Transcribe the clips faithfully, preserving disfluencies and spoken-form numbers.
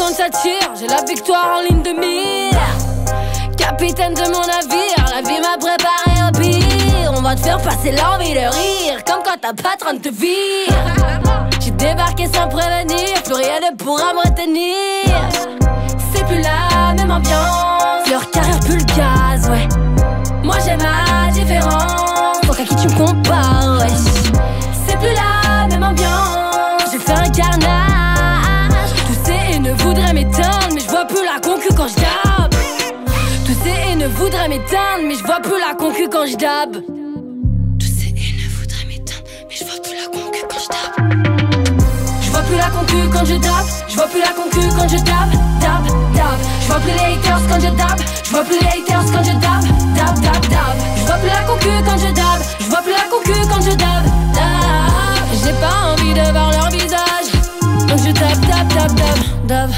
monde s'attire, j'ai la victoire en ligne de mire. Capitaine de mon navire, la vie m'a préparé au pire. On va te faire passer l'envie de rire, comme quand ta patronne te vire. J'ai débarqué sans prévenir, plus rien ne pourra me retenir. C'est plus la même ambiance, leur carrière pue le gaz, ouais. Moi j'ai ma différence, donc à qui tu me compares, ouais. C'est plus la même ambiance, j'ai fait un carnage. Tous ces haineux voudraient m'éteindre, mais je vois plus la concu quand je dab. Tous ces haineux voudraient m'éteindre, mais je vois plus la concu quand je dab. Tous ces haineux voudraient m'éteindre, mais je vois plus la concu quand je dab. Je vois plus la concu quand je dab, je vois plus la concu quand je dab, dab, dab. Je vois plus les haters quand je dab, je vois plus les haters quand je dab, dab, dab, dab. Je vois plus la concu quand je dab, je vois plus la concu quand je dab, dab. J'ai pas envie de voir leur visage, donc je dab, dab, dab, dab, dab.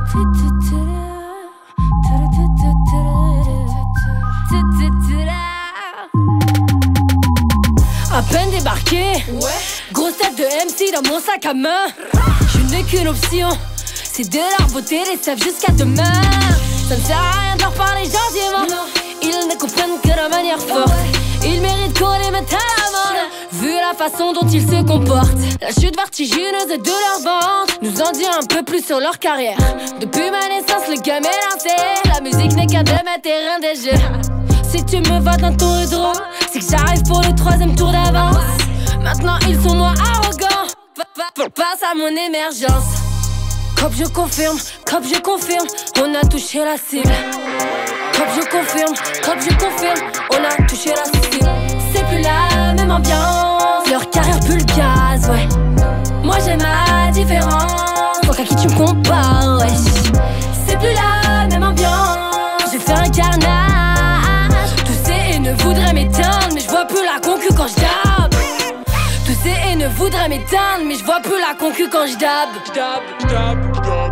À peine débarqué, ouais. Grosse tête de M C dans mon sac à main. Je n'ai qu'une option, c'est de leur botter les sèvres jusqu'à demain. Ça ne sert à rien de leur parler gentiment, non. Ils ne comprennent que de manière forte, ouais. Ils méritent qu'on les mette à l'amende, vu la façon dont ils se comportent. La chute vertigineuse de leur ventre nous en dit un peu plus sur leur carrière. Depuis ma naissance, le game est lancé, la musique n'est qu'un de mes terrains de jeu. Si tu me vois dans ton hydro, c'est que j'arrive pour le troisième tour d'avance. Maintenant ils sont moins arrogants, passe à mon émergence. Cop je confirme, cop je confirme, on a touché la cible. Cop je confirme, cop je confirme, on a touché la cible. C'est plus la même ambiance, leur carrière pue le gaz, ouais. Moi j'ai ma différence, donc à qui tu me compares, ouais. C'est plus la même ambiance, j'ai fait un carnage. Tous ces haineux voudraient m'éteindre, mais je vois plus la concu quand je dab. Tous ces haineux voudraient m'éteindre, mais je vois plus la concu quand je dab. Dab, dab, dab.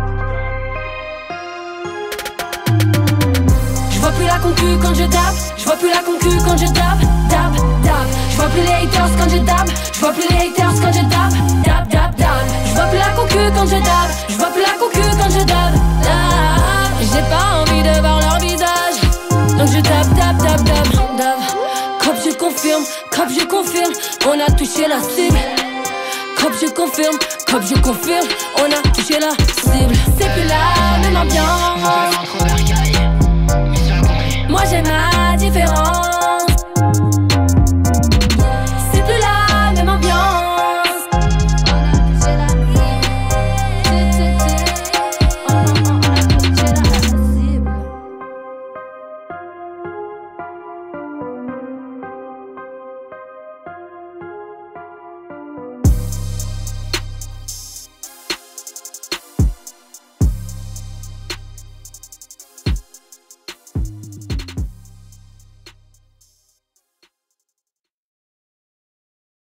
Je vois plus la concu quand je dab, je vois plus la concu quand je dab, dab, dab. Je vois plus les haters quand je dab, je vois plus les haters quand je dab, dab, dab, dab. Je vois plus la concu quand je dab, je vois plus la concu quand je dab, dab. J'ai pas envie de voir leur visage, donc je dab, dab, dab, dab, dab. Cop je confirme, cop je confirme, on a touché la cible. Cop je confirme, cop je confirme, on a touché la cible. C'est plus la même ambiance, moi j'ai ma différence,